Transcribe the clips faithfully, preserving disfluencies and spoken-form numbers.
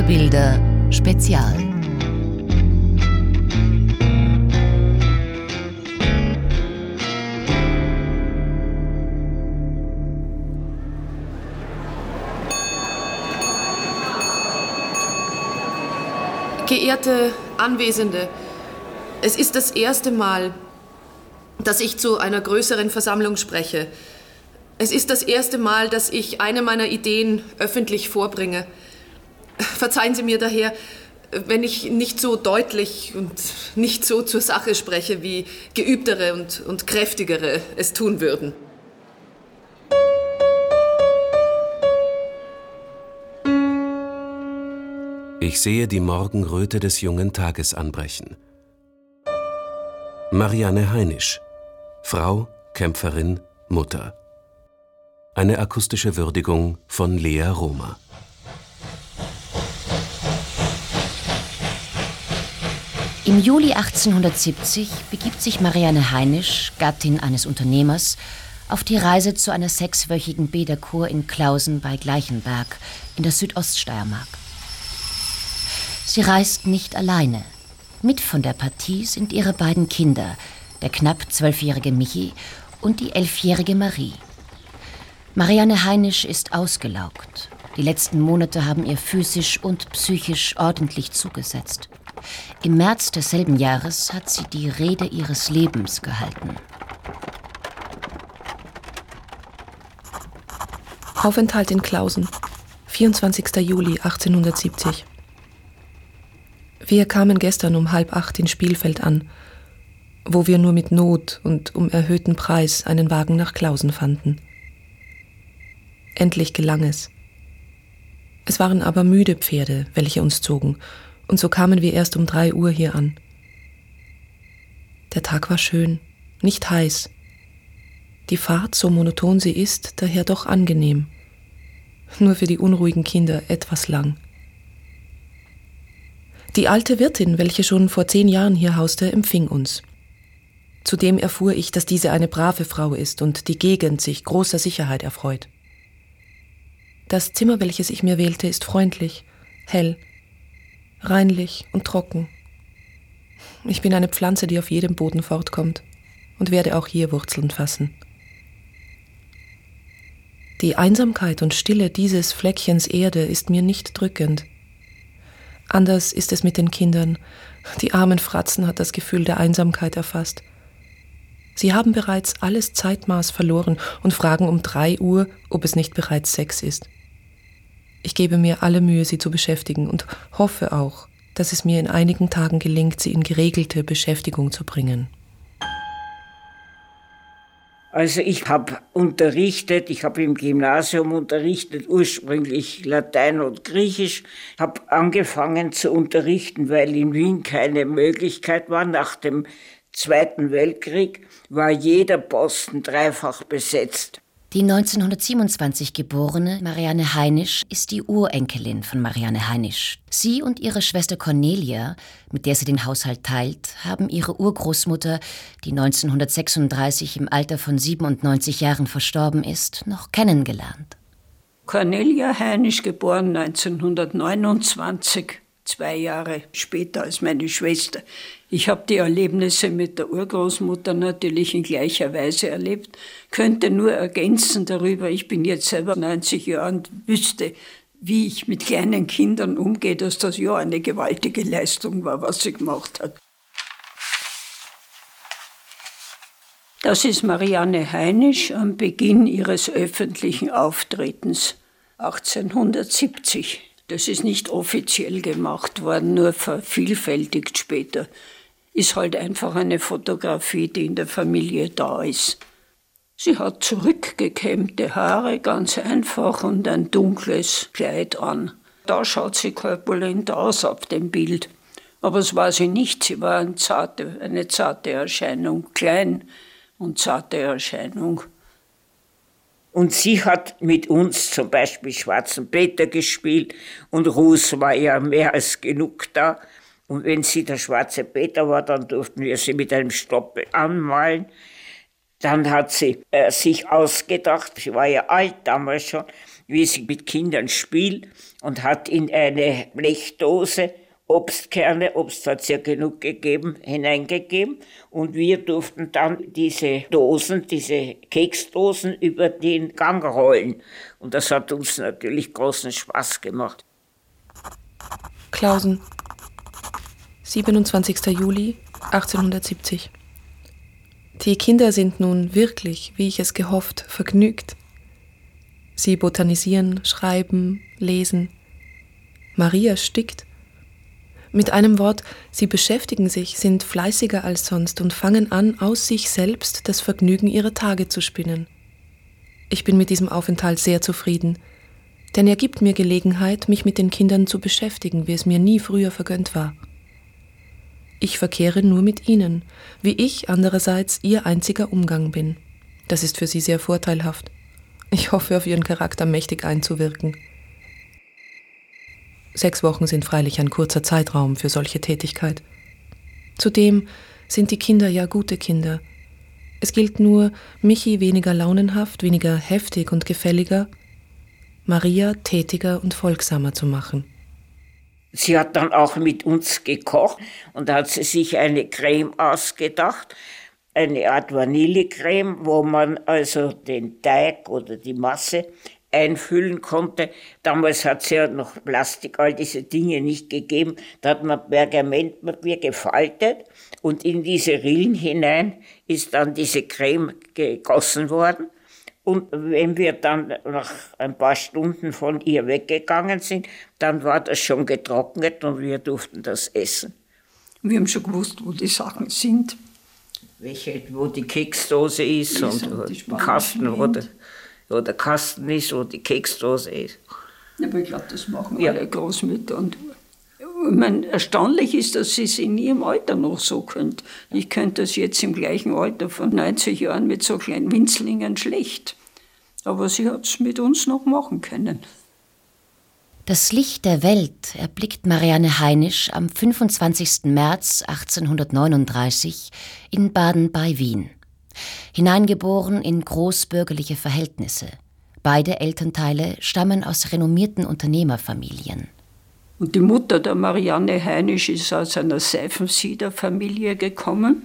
Bilder Spezial. Geehrte Anwesende, es ist das erste Mal, dass ich zu einer größeren Versammlung spreche. Es ist das erste Mal, dass ich eine meiner Ideen öffentlich vorbringe. Verzeihen Sie mir daher, wenn ich nicht so deutlich und nicht so zur Sache spreche, wie geübtere und, und kräftigere es tun würden. Ich sehe die Morgenröte des jungen Tages anbrechen. Marianne Heinisch, Frau, Kämpferin, Mutter. Eine akustische Würdigung von Lea Roma. Im Juli achtzehnhundertsiebzig begibt sich Marianne Heinisch, Gattin eines Unternehmers, auf die Reise zu einer sechswöchigen Bäderkur in Klausen bei Gleichenberg in der Südoststeiermark. Sie reist nicht alleine. Mit von der Partie sind ihre beiden Kinder, der knapp zwölfjährige Michi und die elfjährige Marie. Marianne Heinisch ist ausgelaugt. Die letzten Monate haben ihr physisch und psychisch ordentlich zugesetzt. Im März desselben Jahres hat sie die Rede ihres Lebens gehalten. Aufenthalt in Klausen, vierundzwanzigster Juli achtzehnhundertsiebzig. Wir kamen gestern um halb acht in Spielfeld an, wo wir nur mit Not und um erhöhten Preis einen Wagen nach Klausen fanden. Endlich gelang es. Es waren aber müde Pferde, welche uns zogen, und so kamen wir erst um drei Uhr hier an. Der Tag war schön, nicht heiß. Die Fahrt, so monoton sie ist, daher doch angenehm. Nur für die unruhigen Kinder etwas lang. Die alte Wirtin, welche schon vor zehn Jahren hier hauste, empfing uns. Zudem erfuhr ich, dass diese eine brave Frau ist und die Gegend sich großer Sicherheit erfreut. Das Zimmer, welches ich mir wählte, ist freundlich, hell, reinlich und trocken. Ich bin eine Pflanze, die auf jedem Boden fortkommt und werde auch hier Wurzeln fassen. Die Einsamkeit und Stille dieses Fleckchens Erde ist mir nicht drückend. Anders ist es mit den Kindern. Die armen Fratzen hat das Gefühl der Einsamkeit erfasst. Sie haben bereits alles Zeitmaß verloren und fragen um drei Uhr, ob es nicht bereits sechs ist. Ich gebe mir alle Mühe, sie zu beschäftigen und hoffe auch, dass es mir in einigen Tagen gelingt, sie in geregelte Beschäftigung zu bringen. Also ich habe unterrichtet, ich habe im Gymnasium unterrichtet, ursprünglich Latein und Griechisch, habe angefangen zu unterrichten, weil in Wien keine Möglichkeit war. Nach dem Zweiten Weltkrieg war jeder Posten dreifach besetzt. Die neunzehnhundertsiebenundzwanzig geborene Marianne Heinisch ist die Urenkelin von Marianne Heinisch. Sie und ihre Schwester Cornelia, mit der sie den Haushalt teilt, haben ihre Urgroßmutter, die neunzehnhundertsechsunddreißig im Alter von siebenundneunzig Jahren verstorben ist, noch kennengelernt. Cornelia Heinisch, geboren neunzehnhundertneunundzwanzig, zwei Jahre später als meine Schwester. Ich habe die Erlebnisse mit der Urgroßmutter natürlich in gleicher Weise erlebt, könnte nur ergänzen darüber, ich bin jetzt selber neunzig Jahre und wüsste, wie ich mit kleinen Kindern umgehe, dass das ja eine gewaltige Leistung war, was sie gemacht hat. Das ist Marianne Heinisch am Beginn ihres öffentlichen Auftretens, achtzehnhundertsiebzig. Das ist nicht offiziell gemacht worden, nur vervielfältigt später. Ist halt einfach eine Fotografie, die in der Familie da ist. Sie hat zurückgekämmte Haare, ganz einfach, und ein dunkles Kleid an. Da schaut sie korpulent aus auf dem Bild. Aber es war sie nicht, sie war eine zarte, eine zarte Erscheinung, klein und zarte Erscheinung. Und sie hat mit uns zum Beispiel Schwarzen Peter gespielt und Ruß war ja mehr als genug da. Und wenn sie der Schwarze Peter war, dann durften wir sie mit einem Stoppel anmalen. Dann hat sie äh, sich ausgedacht, sie war ja alt damals schon, wie sie mit Kindern spielt und hat in eine Blechdose Obstkerne, Obst hat es ja genug gegeben, hineingegeben. Und wir durften dann diese Dosen, diese Keksdosen über den Gang rollen. Und das hat uns natürlich großen Spaß gemacht. Klausen, siebenundzwanzigster Juli achtzehnhundertsiebzig. Die Kinder sind nun wirklich, wie ich es gehofft, vergnügt. Sie botanisieren, schreiben, lesen. Maria stickt. Mit einem Wort, sie beschäftigen sich, sind fleißiger als sonst und fangen an, aus sich selbst das Vergnügen ihrer Tage zu spinnen. Ich bin mit diesem Aufenthalt sehr zufrieden, denn er gibt mir Gelegenheit, mich mit den Kindern zu beschäftigen, wie es mir nie früher vergönnt war. Ich verkehre nur mit ihnen, wie ich andererseits ihr einziger Umgang bin. Das ist für sie sehr vorteilhaft. Ich hoffe, auf ihren Charakter mächtig einzuwirken. Sechs Wochen sind freilich ein kurzer Zeitraum für solche Tätigkeit. Zudem sind die Kinder ja gute Kinder. Es gilt nur, Michi weniger launenhaft, weniger heftig und gefälliger, Maria tätiger und folgsamer zu machen. Sie hat dann auch mit uns gekocht und da hat sie sich eine Creme ausgedacht, eine Art Vanillecreme, wo man also den Teig oder die Masse einfüllen konnte. Damals hat es ja noch Plastik, all diese Dinge nicht gegeben. Da hat man Pergamentpapier gefaltet und in diese Rillen hinein ist dann diese Creme gegossen worden. Und wenn wir dann nach ein paar Stunden von ihr weggegangen sind, dann war das schon getrocknet und wir durften das essen. Wir haben schon gewusst, wo die Sachen sind. Welche, wo die Keksdose ist, ist und wo der Kasten, wo der, wo der Kasten ist, wo die Keksdose ist. Aber ich glaube, das machen ja alle Großmütter. Und ich meine, erstaunlich ist, dass sie es in ihrem Alter noch so könnt. Ich könnte das jetzt im gleichen Alter von neunzig Jahren mit so kleinen Winzlingen schlecht. Aber sie hat es mit uns noch machen können. Das Licht der Welt erblickt Marianne Heinisch am fünfundzwanzigsten März achtzehnhundertneununddreißig in Baden bei Wien. Hineingeboren in großbürgerliche Verhältnisse. Beide Elternteile stammen aus renommierten Unternehmerfamilien. Und die Mutter der Marianne Heinisch ist aus einer Seifensiederfamilie gekommen,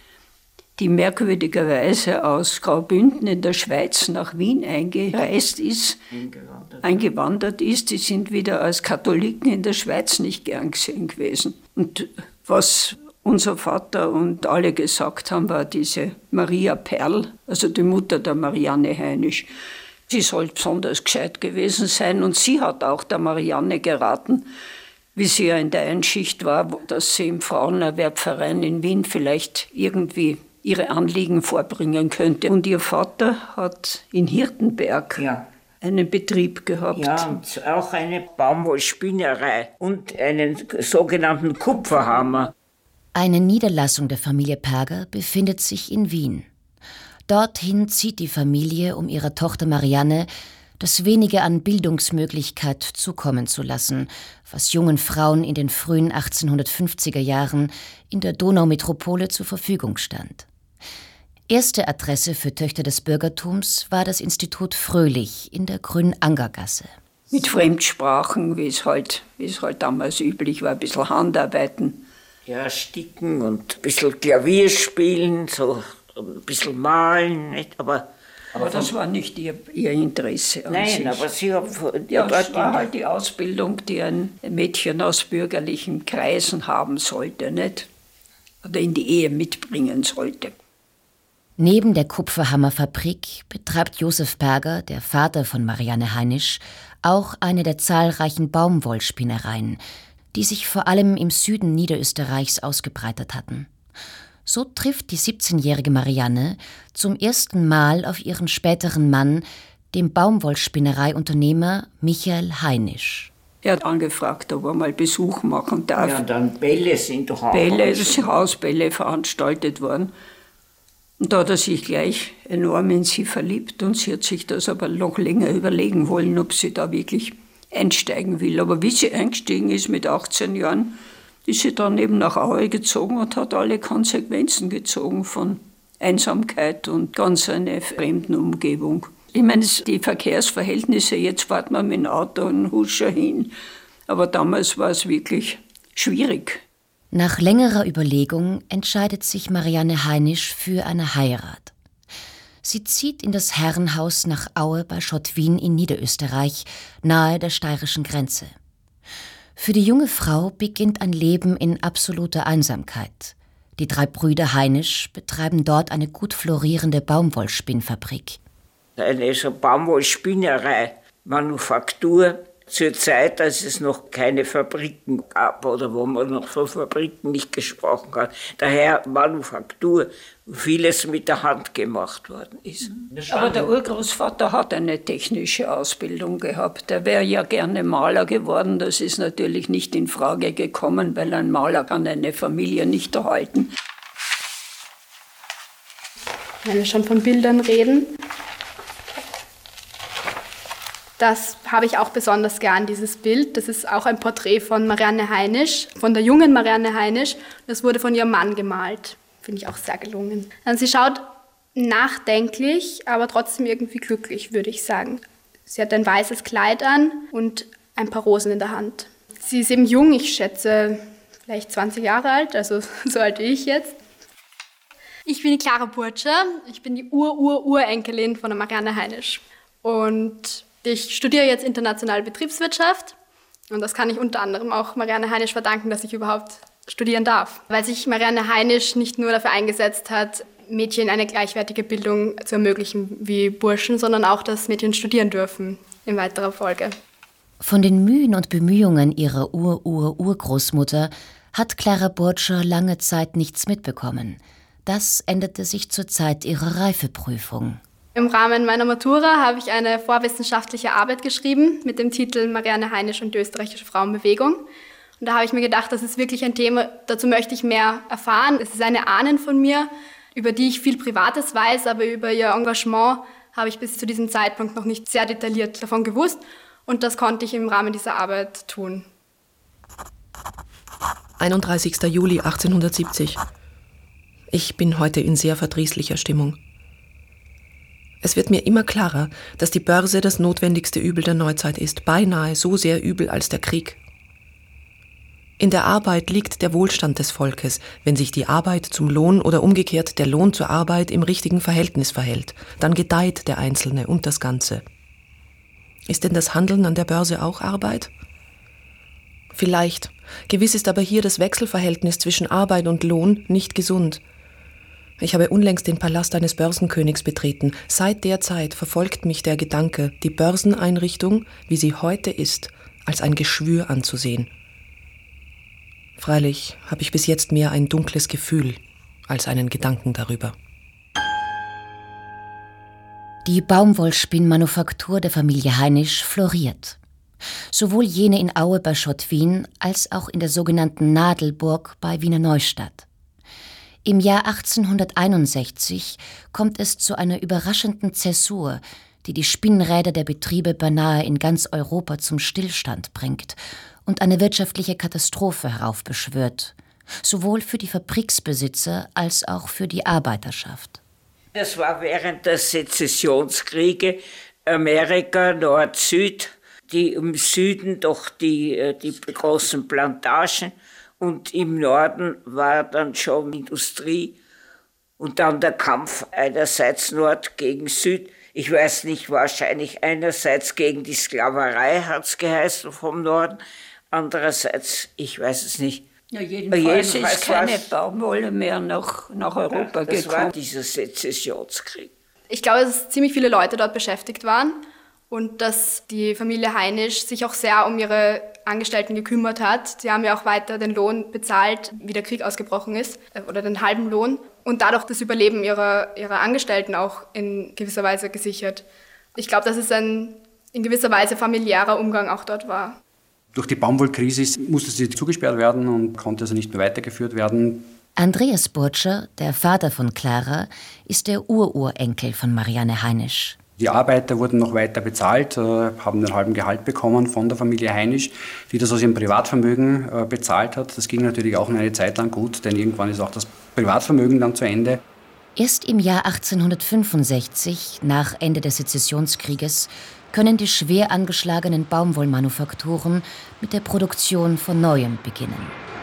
die merkwürdigerweise aus Graubünden in der Schweiz nach Wien eingereist ist, eingewandert. eingewandert ist. Die sind wieder als Katholiken in der Schweiz nicht gern gesehen gewesen. Und was unser Vater und alle gesagt haben, war diese Maria Perl, also die Mutter der Marianne Heinisch. Sie soll besonders gescheit gewesen sein und sie hat auch der Marianne geraten, wie sie ja in der Einschicht war, dass sie im Frauenerwerbverein in Wien vielleicht irgendwie ihre Anliegen vorbringen könnte. Und ihr Vater hat in Hirtenberg ja. einen Betrieb gehabt. Ja, und auch eine Baumwollspinnerei und einen sogenannten Kupferhammer. Eine Niederlassung der Familie Perger befindet sich in Wien. Dorthin zieht die Familie, um ihrer Tochter Marianne das wenige an Bildungsmöglichkeit zukommen zu lassen, was jungen Frauen in den frühen achtzehnhundertfünfziger Jahren in der Donaumetropole zur Verfügung stand. Erste Adresse für Töchter des Bürgertums war das Institut Fröhlich in der Grünangergasse. Mit Fremdsprachen, wie es halt, wie es halt damals üblich war, ein bisschen Handarbeiten. Ja, sticken und ein bisschen Klavier spielen, so ein bisschen malen, nicht? Aber, aber das war nicht ihr, ihr Interesse an nein, sich. aber sie haben... Ja, das war halt die Ausbildung, die ein Mädchen aus bürgerlichen Kreisen haben sollte, nicht? Oder in die Ehe mitbringen sollte. Neben der Kupferhammerfabrik betreibt Josef Perger, der Vater von Marianne Heinisch, auch eine der zahlreichen Baumwollspinnereien, die sich vor allem im Süden Niederösterreichs ausgebreitet hatten. So trifft die siebzehnjährige Marianne zum ersten Mal auf ihren späteren Mann, dem Baumwollspinnereiunternehmer Michael Heinisch. Er hat angefragt, ob er mal Besuch machen darf. Ja, dann Bälle sind doch auch... Bälle, es sind Hausbälle veranstaltet worden. Und da hat er sich gleich enorm in sie verliebt und sie hat sich das aber noch länger überlegen wollen, ob sie da wirklich einsteigen will. Aber wie sie eingestiegen ist mit achtzehn Jahren, ist sie dann eben nach Aue gezogen und hat alle Konsequenzen gezogen von Einsamkeit und ganz eine fremden Umgebung. Ich meine, die Verkehrsverhältnisse, jetzt fährt man mit dem Auto und Huscher hin, aber damals war es wirklich schwierig. Nach längerer Überlegung entscheidet sich Marianne Heinisch für eine Heirat. Sie zieht in das Herrenhaus nach Aue bei Schottwien in Niederösterreich, nahe der steirischen Grenze. Für die junge Frau beginnt ein Leben in absoluter Einsamkeit. Die drei Brüder Heinisch betreiben dort eine gut florierende Baumwollspinnfabrik. Eine so Baumwollspinnerei, Manufaktur, zur Zeit, als es noch keine Fabriken gab oder wo man noch von Fabriken nicht gesprochen hat. Daher Manufaktur, vieles mit der Hand gemacht worden ist. Aber der Urgroßvater hat eine technische Ausbildung gehabt. Der wäre ja gerne Maler geworden. Das ist natürlich nicht in Frage gekommen, weil ein Maler kann eine Familie nicht erhalten. Wenn wir schon von Bildern reden, das habe ich auch besonders gern, dieses Bild. Das ist auch ein Porträt von Marianne Heinisch, von der jungen Marianne Heinisch. Das wurde von ihrem Mann gemalt. Finde ich auch sehr gelungen. Also sie schaut nachdenklich, aber trotzdem irgendwie glücklich, würde ich sagen. Sie hat ein weißes Kleid an und ein paar Rosen in der Hand. Sie ist eben jung, ich schätze vielleicht zwanzig Jahre alt, also so alt wie ich jetzt. Ich bin die Clara Burtscher. Ich bin die Ur-Ur-Urenkelin von der Marianne Heinisch. Und ich studiere jetzt internationale Betriebswirtschaft und das kann ich unter anderem auch Marianne Heinisch verdanken, dass ich überhaupt studieren darf. Weil sich Marianne Heinisch nicht nur dafür eingesetzt hat, Mädchen eine gleichwertige Bildung zu ermöglichen wie Burschen, sondern auch, dass Mädchen studieren dürfen in weiterer Folge. Von den Mühen und Bemühungen ihrer Ur-Ur-Urgroßmutter hat Clara Burtscher lange Zeit nichts mitbekommen. Das änderte sich zur Zeit ihrer Reifeprüfung. Im Rahmen meiner Matura habe ich eine vorwissenschaftliche Arbeit geschrieben mit dem Titel Marianne Heinisch und die österreichische Frauenbewegung. Und da habe ich mir gedacht, das ist wirklich ein Thema, dazu möchte ich mehr erfahren. Es ist eine Ahnen von mir, über die ich viel Privates weiß, aber über ihr Engagement habe ich bis zu diesem Zeitpunkt noch nicht sehr detailliert davon gewusst. Und das konnte ich im Rahmen dieser Arbeit tun. einunddreißigster Juli achtzehnhundertsiebzig. Ich bin heute in sehr verdrießlicher Stimmung. Es wird mir immer klarer, dass die Börse das notwendigste Übel der Neuzeit ist, beinahe so sehr übel als der Krieg. In der Arbeit liegt der Wohlstand des Volkes, wenn sich die Arbeit zum Lohn oder umgekehrt der Lohn zur Arbeit im richtigen Verhältnis verhält, dann gedeiht der Einzelne und das Ganze. Ist denn das Handeln an der Börse auch Arbeit? Vielleicht. Gewiss ist aber hier das Wechselverhältnis zwischen Arbeit und Lohn nicht gesund. Ich habe unlängst den Palast eines Börsenkönigs betreten. Seit der Zeit verfolgt mich der Gedanke, die Börseneinrichtung, wie sie heute ist, als ein Geschwür anzusehen. Freilich habe ich bis jetzt mehr ein dunkles Gefühl als einen Gedanken darüber. Die Baumwollspinnmanufaktur der Familie Heinisch floriert. Sowohl jene in Aue bei Schottwien als auch in der sogenannten Nadelburg bei Wiener Neustadt. Im Jahr achtzehnhunderteinundsechzig kommt es zu einer überraschenden Zäsur, die die Spinnräder der Betriebe beinahe in ganz Europa zum Stillstand bringt und eine wirtschaftliche Katastrophe heraufbeschwört, sowohl für die Fabriksbesitzer als auch für die Arbeiterschaft. Das war während der Sezessionskriege Amerika, Nord-Süd, die im Süden doch die, die großen Plantagen und im Norden war dann schon Industrie und dann der Kampf einerseits Nord gegen Süd. Ich weiß nicht, wahrscheinlich einerseits gegen die Sklaverei hat es geheißen vom Norden, andererseits, ich weiß es nicht. Ja, jedenfalls, jedenfalls ist keine Baumwolle mehr nach, nach Europa ja, das gekommen. Das war dieser Sezessionskrieg. Ich glaube, dass ziemlich viele Leute dort beschäftigt waren und dass die Familie Heinisch sich auch sehr um ihre Angestellten gekümmert hat. Sie haben ja auch weiter den Lohn bezahlt, wie der Krieg ausgebrochen ist, oder den halben Lohn. Und dadurch das Überleben ihrer, ihrer Angestellten auch in gewisser Weise gesichert. Ich glaube, dass es ein in gewisser Weise familiärer Umgang auch dort war. Durch die Baumwollkrise musste sie zugesperrt werden und konnte also nicht mehr weitergeführt werden. Andreas Burtscher, der Vater von Clara, ist der Ururenkel von Marianne Heinisch. Die Arbeiter wurden noch weiter bezahlt, haben einen halben Gehalt bekommen von der Familie Heinisch, die das aus ihrem Privatvermögen bezahlt hat. Das ging natürlich auch eine Zeit lang gut, denn irgendwann ist auch das Privatvermögen dann zu Ende. Erst im Jahr achtzehnhundertfünfundsechzig, nach Ende des Sezessionskrieges, können die schwer angeschlagenen Baumwollmanufakturen mit der Produktion von Neuem beginnen.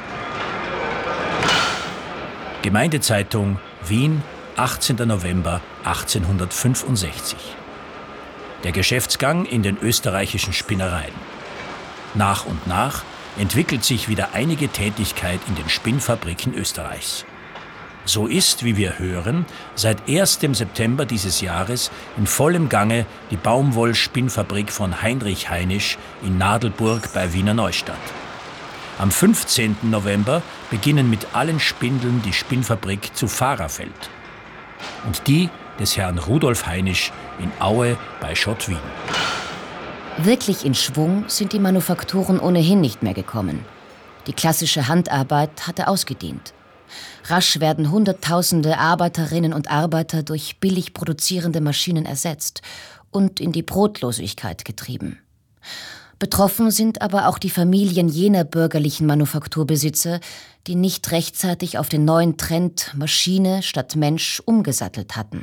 Gemeindezeitung, Wien, achtzehnter November achtzehnhundertfünfundsechzig. Der Geschäftsgang in den österreichischen Spinnereien. Nach und nach entwickelt sich wieder einige Tätigkeit in den Spinnfabriken Österreichs. So ist, wie wir hören, seit erstem September dieses Jahres in vollem Gange die Baumwollspinnfabrik von Heinrich Heinisch in Nadelburg bei Wiener Neustadt. Am fünfzehnten November beginnen mit allen Spindeln die Spinnfabrik zu Fahrerfeld und die des Herrn Rudolf Heinisch in Aue bei Schottwien. Wirklich in Schwung sind die Manufakturen ohnehin nicht mehr gekommen. Die klassische Handarbeit hatte ausgedient. Rasch werden Hunderttausende Arbeiterinnen und Arbeiter durch billig produzierende Maschinen ersetzt und in die Brotlosigkeit getrieben. Betroffen sind aber auch die Familien jener bürgerlichen Manufakturbesitzer, die nicht rechtzeitig auf den neuen Trend Maschine statt Mensch umgesattelt hatten.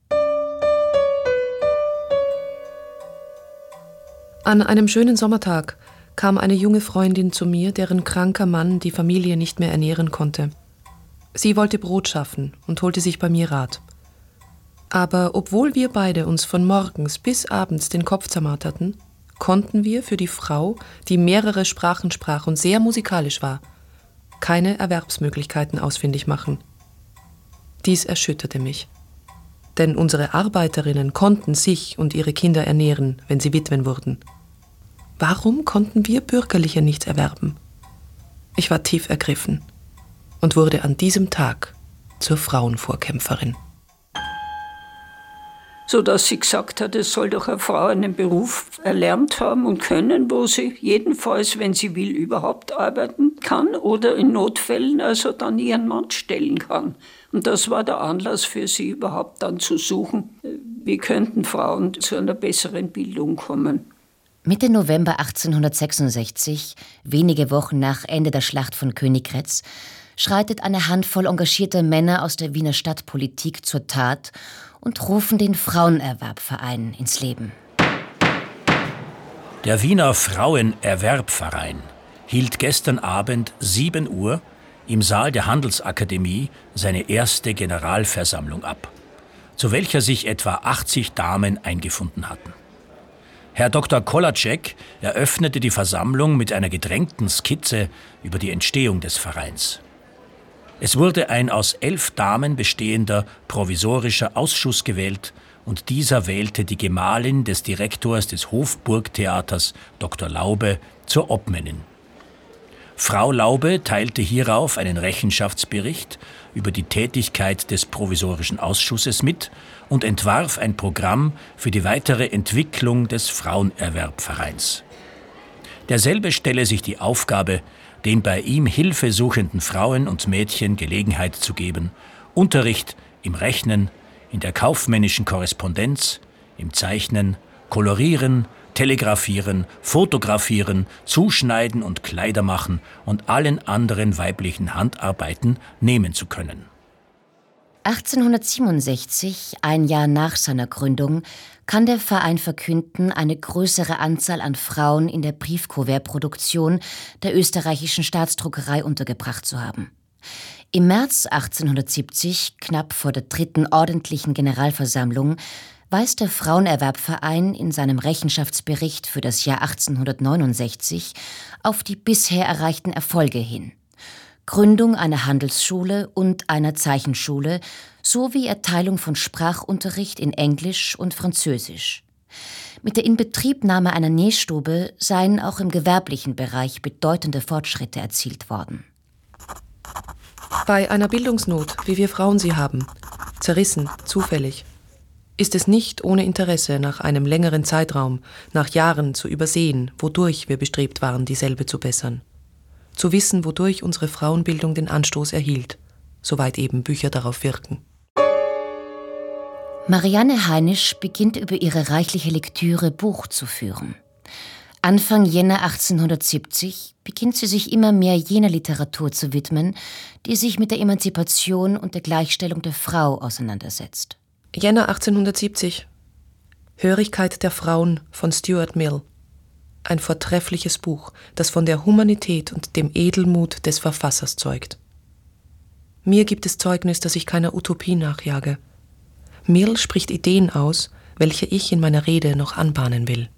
An einem schönen Sommertag kam eine junge Freundin zu mir, deren kranker Mann die Familie nicht mehr ernähren konnte. Sie wollte Brot schaffen und holte sich bei mir Rat. Aber obwohl wir beide uns von morgens bis abends den Kopf zermarterten, konnten wir für die Frau, die mehrere Sprachen sprach und sehr musikalisch war, keine Erwerbsmöglichkeiten ausfindig machen. Dies erschütterte mich. Denn unsere Arbeiterinnen konnten sich und ihre Kinder ernähren, wenn sie Witwen wurden. Warum konnten wir Bürgerliche nichts erwerben? Ich war tief ergriffen und wurde an diesem Tag zur Frauenvorkämpferin. So dass sie gesagt hat, es soll doch eine Frau einen Beruf erlernt haben und können, wo sie jedenfalls, wenn sie will, überhaupt arbeiten kann oder in Notfällen also dann ihren Mann stellen kann. Und das war der Anlass für sie überhaupt dann zu suchen, wie könnten Frauen zu einer besseren Bildung kommen. Mitte November achtzehnhundertsechsundsechzig, wenige Wochen nach Ende der Schlacht von Königgrätz, schreitet eine Handvoll engagierter Männer aus der Wiener Stadtpolitik zur Tat und rufen den Frauenerwerbverein ins Leben. Der Wiener Frauenerwerbverein hielt gestern Abend sieben Uhr im Saal der Handelsakademie seine erste Generalversammlung ab, zu welcher sich etwa achtzig Damen eingefunden hatten. Herr Doktor Kolacek eröffnete die Versammlung mit einer gedrängten Skizze über die Entstehung des Vereins. Es wurde ein aus elf Damen bestehender provisorischer Ausschuss gewählt und dieser wählte die Gemahlin des Direktors des Hofburgtheaters, Doktor Laube, zur Obmännin. Frau Laube teilte hierauf einen Rechenschaftsbericht über die Tätigkeit des provisorischen Ausschusses mit und entwarf ein Programm für die weitere Entwicklung des Frauenerwerbvereins. Derselbe stelle sich die Aufgabe, den bei ihm Hilfe suchenden Frauen und Mädchen Gelegenheit zu geben, Unterricht im Rechnen, in der kaufmännischen Korrespondenz, im Zeichnen, Kolorieren, Telegrafieren, Fotografieren, Zuschneiden und Kleidermachen und allen anderen weiblichen Handarbeiten nehmen zu können. achtzehnhundertsiebenundsechzig, ein Jahr nach seiner Gründung, kann der Verein verkünden, eine größere Anzahl an Frauen in der Briefkuvertproduktion der österreichischen Staatsdruckerei untergebracht zu haben. Im März achtzehnhundertsiebzig, knapp vor der dritten ordentlichen Generalversammlung, weist der Frauenerwerbverein in seinem Rechenschaftsbericht für das Jahr achtzehnhundertneunundsechzig auf die bisher erreichten Erfolge hin. Gründung einer Handelsschule und einer Zeichenschule sowie Erteilung von Sprachunterricht in Englisch und Französisch. Mit der Inbetriebnahme einer Nähstube seien auch im gewerblichen Bereich bedeutende Fortschritte erzielt worden. Bei einer Bildungsnot, wie wir Frauen sie haben, zerrissen, zufällig, ist es nicht ohne Interesse, nach einem längeren Zeitraum, nach Jahren zu übersehen, wodurch wir bestrebt waren, dieselbe zu bessern. Zu wissen, wodurch unsere Frauenbildung den Anstoß erhielt, soweit eben Bücher darauf wirken. Marianne Heinisch beginnt über ihre reichliche Lektüre Buch zu führen. Anfang Jänner achtzehnhundertsiebzig beginnt sie sich immer mehr jener Literatur zu widmen, die sich mit der Emanzipation und der Gleichstellung der Frau auseinandersetzt. Jänner achtzehnhundertsiebzig. Hörigkeit der Frauen von Stuart Mill. Ein vortreffliches Buch, das von der Humanität und dem Edelmut des Verfassers zeugt. Mir gibt es Zeugnis, dass ich keiner Utopie nachjage. Mill spricht Ideen aus, welche ich in meiner Rede noch anbahnen will.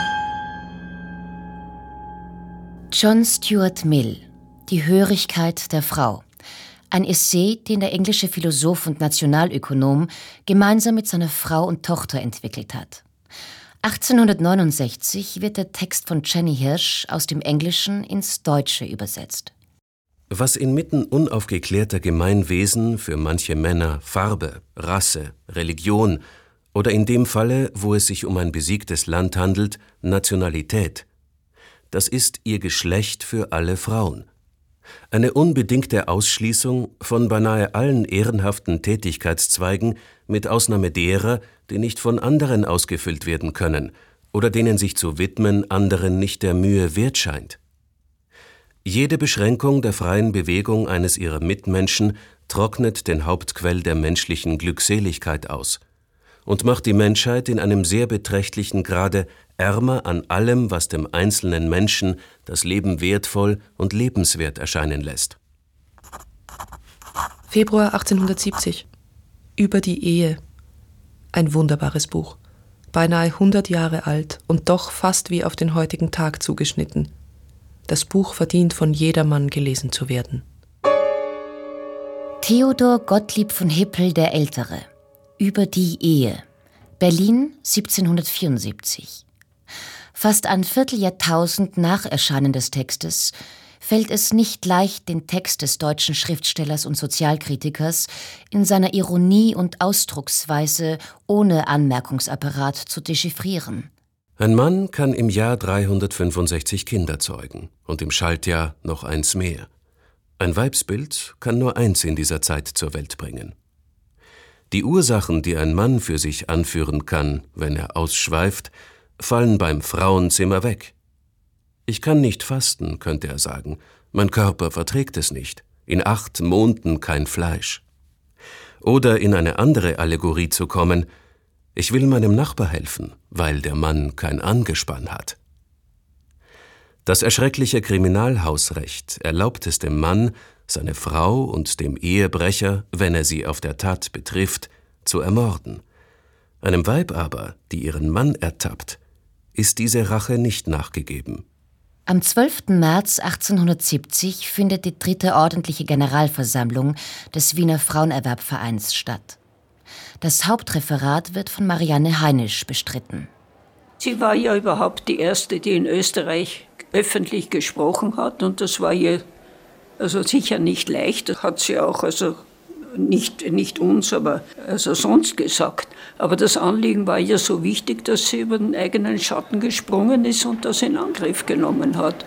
John Stuart Mill, Die Hörigkeit der Frau. Ein Essay, den der englische Philosoph und Nationalökonom gemeinsam mit seiner Frau und Tochter entwickelt hat. achtzehnhundertneunundsechzig wird der Text von Jenny Hirsch aus dem Englischen ins Deutsche übersetzt. Was inmitten unaufgeklärter Gemeinwesen für manche Männer Farbe, Rasse, Religion oder in dem Falle, wo es sich um ein besiegtes Land handelt, Nationalität, das ist ihr Geschlecht für alle Frauen. Eine unbedingte Ausschließung von beinahe allen ehrenhaften Tätigkeitszweigen, mit Ausnahme derer, die nicht von anderen ausgefüllt werden können oder denen sich zu widmen anderen nicht der Mühe wert scheint. Jede Beschränkung der freien Bewegung eines ihrer Mitmenschen trocknet den Hauptquell der menschlichen Glückseligkeit aus und macht die Menschheit in einem sehr beträchtlichen Grade ärmer an allem, was dem einzelnen Menschen das Leben wertvoll und lebenswert erscheinen lässt. Februar achtzehnhundertsiebzig. Über die Ehe. Ein wunderbares Buch. Beinahe hundert Jahre alt und doch fast wie auf den heutigen Tag zugeschnitten. Das Buch verdient von jedermann gelesen zu werden. Theodor Gottlieb von Hippel der Ältere. Über die Ehe. Berlin siebzehnhundertvierundsiebzig. Fast ein Vierteljahrtausend nach Erscheinen des Textes fällt es nicht leicht, den Text des deutschen Schriftstellers und Sozialkritikers in seiner Ironie und Ausdrucksweise ohne Anmerkungsapparat zu dechiffrieren. Ein Mann kann im Jahr dreihundertfünfundsechzig Kinder zeugen und im Schaltjahr noch eins mehr. Ein Weibsbild kann nur eins in dieser Zeit zur Welt bringen. Die Ursachen, die ein Mann für sich anführen kann, wenn er ausschweift, fallen beim Frauenzimmer weg. Ich kann nicht fasten, könnte er sagen. Mein Körper verträgt es nicht. In acht Monden kein Fleisch. Oder in eine andere Allegorie zu kommen: Ich will meinem Nachbar helfen, weil der Mann kein Angespann hat. Das erschreckliche Kriminalhausrecht erlaubt es dem Mann, seine Frau und dem Ehebrecher, wenn er sie auf der Tat betrifft, zu ermorden. Einem Weib aber, die ihren Mann ertappt, ist diese Rache nicht nachgegeben. Am zwölften März achtzehnhundertsiebzig findet die dritte ordentliche Generalversammlung des Wiener Frauenerwerbvereins statt. Das Hauptreferat wird von Marianne Heinisch bestritten. Sie war ja überhaupt die erste, die in Österreich öffentlich gesprochen hat, und das war ihr also sicher nicht leicht. Das hat sie auch also nicht, nicht uns, aber also sonst gesagt. Aber das Anliegen war ihr so wichtig, dass sie über den eigenen Schatten gesprungen ist und das in Angriff genommen hat.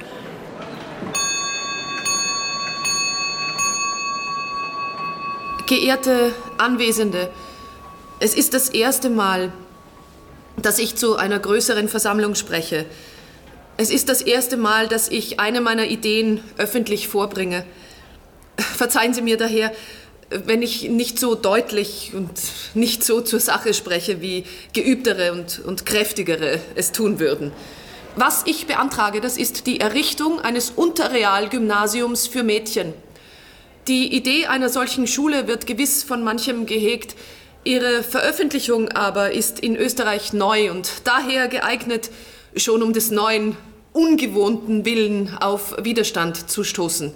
Geehrte Anwesende, es ist das erste Mal, dass ich zu einer größeren Versammlung spreche. Es ist das erste Mal, dass ich eine meiner Ideen öffentlich vorbringe. Verzeihen Sie mir daher, wenn ich nicht so deutlich und nicht so zur Sache spreche, wie geübtere und, und kräftigere es tun würden. Was ich beantrage, das ist die Errichtung eines Unterrealgymnasiums für Mädchen. Die Idee einer solchen Schule wird gewiss von manchem gehegt. Ihre Veröffentlichung aber ist in Österreich neu und daher geeignet, schon um des neuen, ungewohnten Willen auf Widerstand zu stoßen.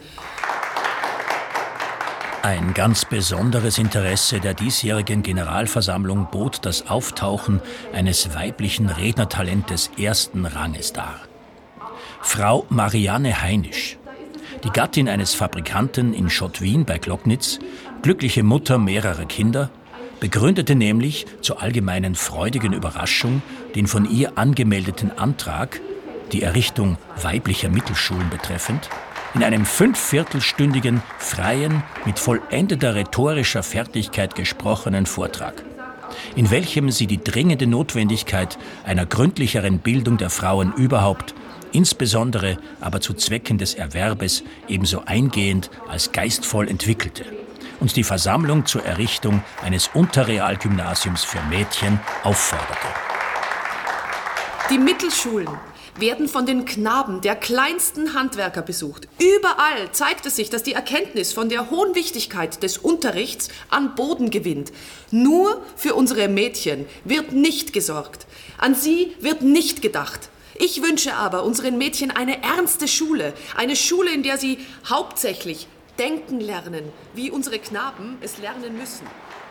Ein ganz besonderes Interesse der diesjährigen Generalversammlung bot das Auftauchen eines weiblichen Rednertalentes ersten Ranges dar. Frau Marianne Heinisch, die Gattin eines Fabrikanten in Schottwien bei Glocknitz, glückliche Mutter mehrerer Kinder, begründete nämlich zur allgemeinen freudigen Überraschung den von ihr angemeldeten Antrag, die Errichtung weiblicher Mittelschulen betreffend, in einem fünfviertelstündigen, freien, mit vollendeter rhetorischer Fertigkeit gesprochenen Vortrag, in welchem sie die dringende Notwendigkeit einer gründlicheren Bildung der Frauen überhaupt insbesondere aber zu Zwecken des Erwerbes ebenso eingehend als geistvoll entwickelte und die Versammlung zur Errichtung eines Unterrealgymnasiums für Mädchen aufforderte. Die Mittelschulen werden von den Knaben der kleinsten Handwerker besucht. Überall zeigt es sich, dass die Erkenntnis von der hohen Wichtigkeit des Unterrichts an Boden gewinnt. Nur für unsere Mädchen wird nicht gesorgt. An sie wird nicht gedacht. Ich wünsche aber unseren Mädchen eine ernste Schule. Eine Schule, in der sie hauptsächlich denken lernen, wie unsere Knaben es lernen müssen.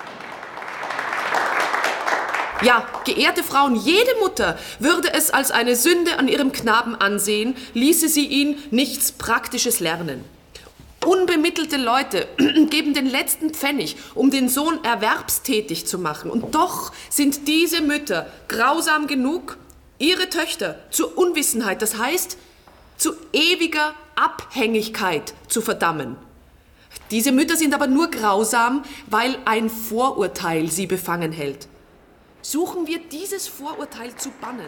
Ja, geehrte Frauen, jede Mutter würde es als eine Sünde an ihrem Knaben ansehen, ließe sie ihn nichts Praktisches lernen. Unbemittelte Leute geben den letzten Pfennig, um den Sohn erwerbstätig zu machen. Und doch sind diese Mütter grausam genug, ihre Töchter zur Unwissenheit, das heißt, zu ewiger Abhängigkeit zu verdammen. Diese Mütter sind aber nur grausam, weil ein Vorurteil sie befangen hält. Suchen wir dieses Vorurteil zu bannen.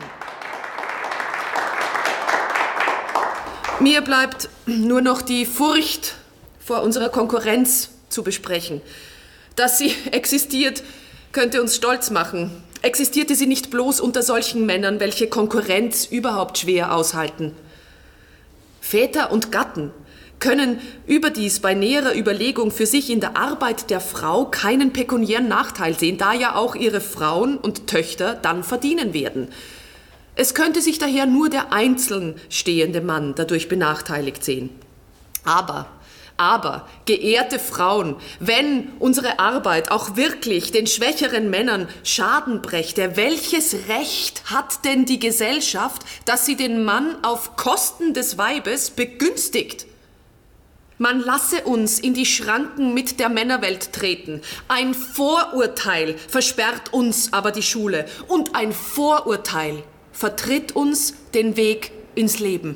Mir bleibt nur noch die Furcht vor unserer Konkurrenz zu besprechen. Dass sie existiert, könnte uns stolz machen. Existierte sie nicht bloß unter solchen Männern, welche Konkurrenz überhaupt schwer aushalten. Väter und Gatten können überdies bei näherer Überlegung für sich in der Arbeit der Frau keinen pekuniären Nachteil sehen, da ja auch ihre Frauen und Töchter dann verdienen werden. Es könnte sich daher nur der einzeln stehende Mann dadurch benachteiligt sehen. Aber, aber, geehrte Frauen, wenn unsere Arbeit auch wirklich den schwächeren Männern Schaden brächte, welches Recht hat denn die Gesellschaft, dass sie den Mann auf Kosten des Weibes begünstigt? Man lasse uns in die Schranken mit der Männerwelt treten. Ein Vorurteil versperrt uns aber die Schule. Und ein Vorurteil vertritt uns den Weg ins Leben.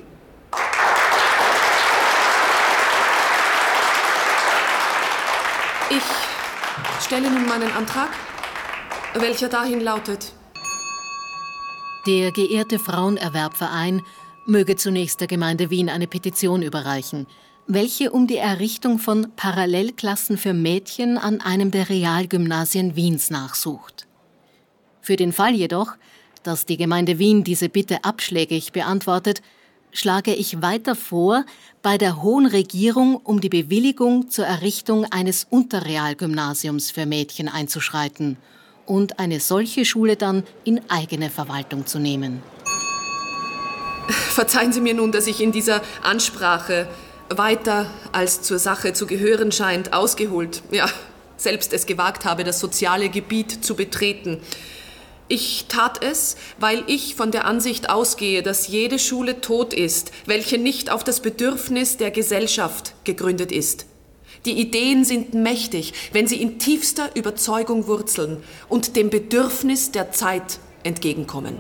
Ich stelle nun meinen Antrag, welcher dahin lautet: Der geehrte Frauenerwerbverein möge zunächst der Gemeinde Wien eine Petition überreichen, welche um die Errichtung von Parallelklassen für Mädchen an einem der Realgymnasien Wiens nachsucht. Für den Fall jedoch, dass die Gemeinde Wien diese Bitte abschlägig beantwortet, schlage ich weiter vor, bei der Hohen Regierung um die Bewilligung zur Errichtung eines Unterrealgymnasiums für Mädchen einzuschreiten und eine solche Schule dann in eigene Verwaltung zu nehmen. Verzeihen Sie mir nun, dass ich in dieser Ansprache weiter als zur Sache zu gehören scheint, ausgeholt, ja, selbst es gewagt habe, das soziale Gebiet zu betreten. Ich tat es, weil ich von der Ansicht ausgehe, dass jede Schule tot ist, welche nicht auf das Bedürfnis der Gesellschaft gegründet ist. Die Ideen sind mächtig, wenn sie in tiefster Überzeugung wurzeln und dem Bedürfnis der Zeit entgegenkommen.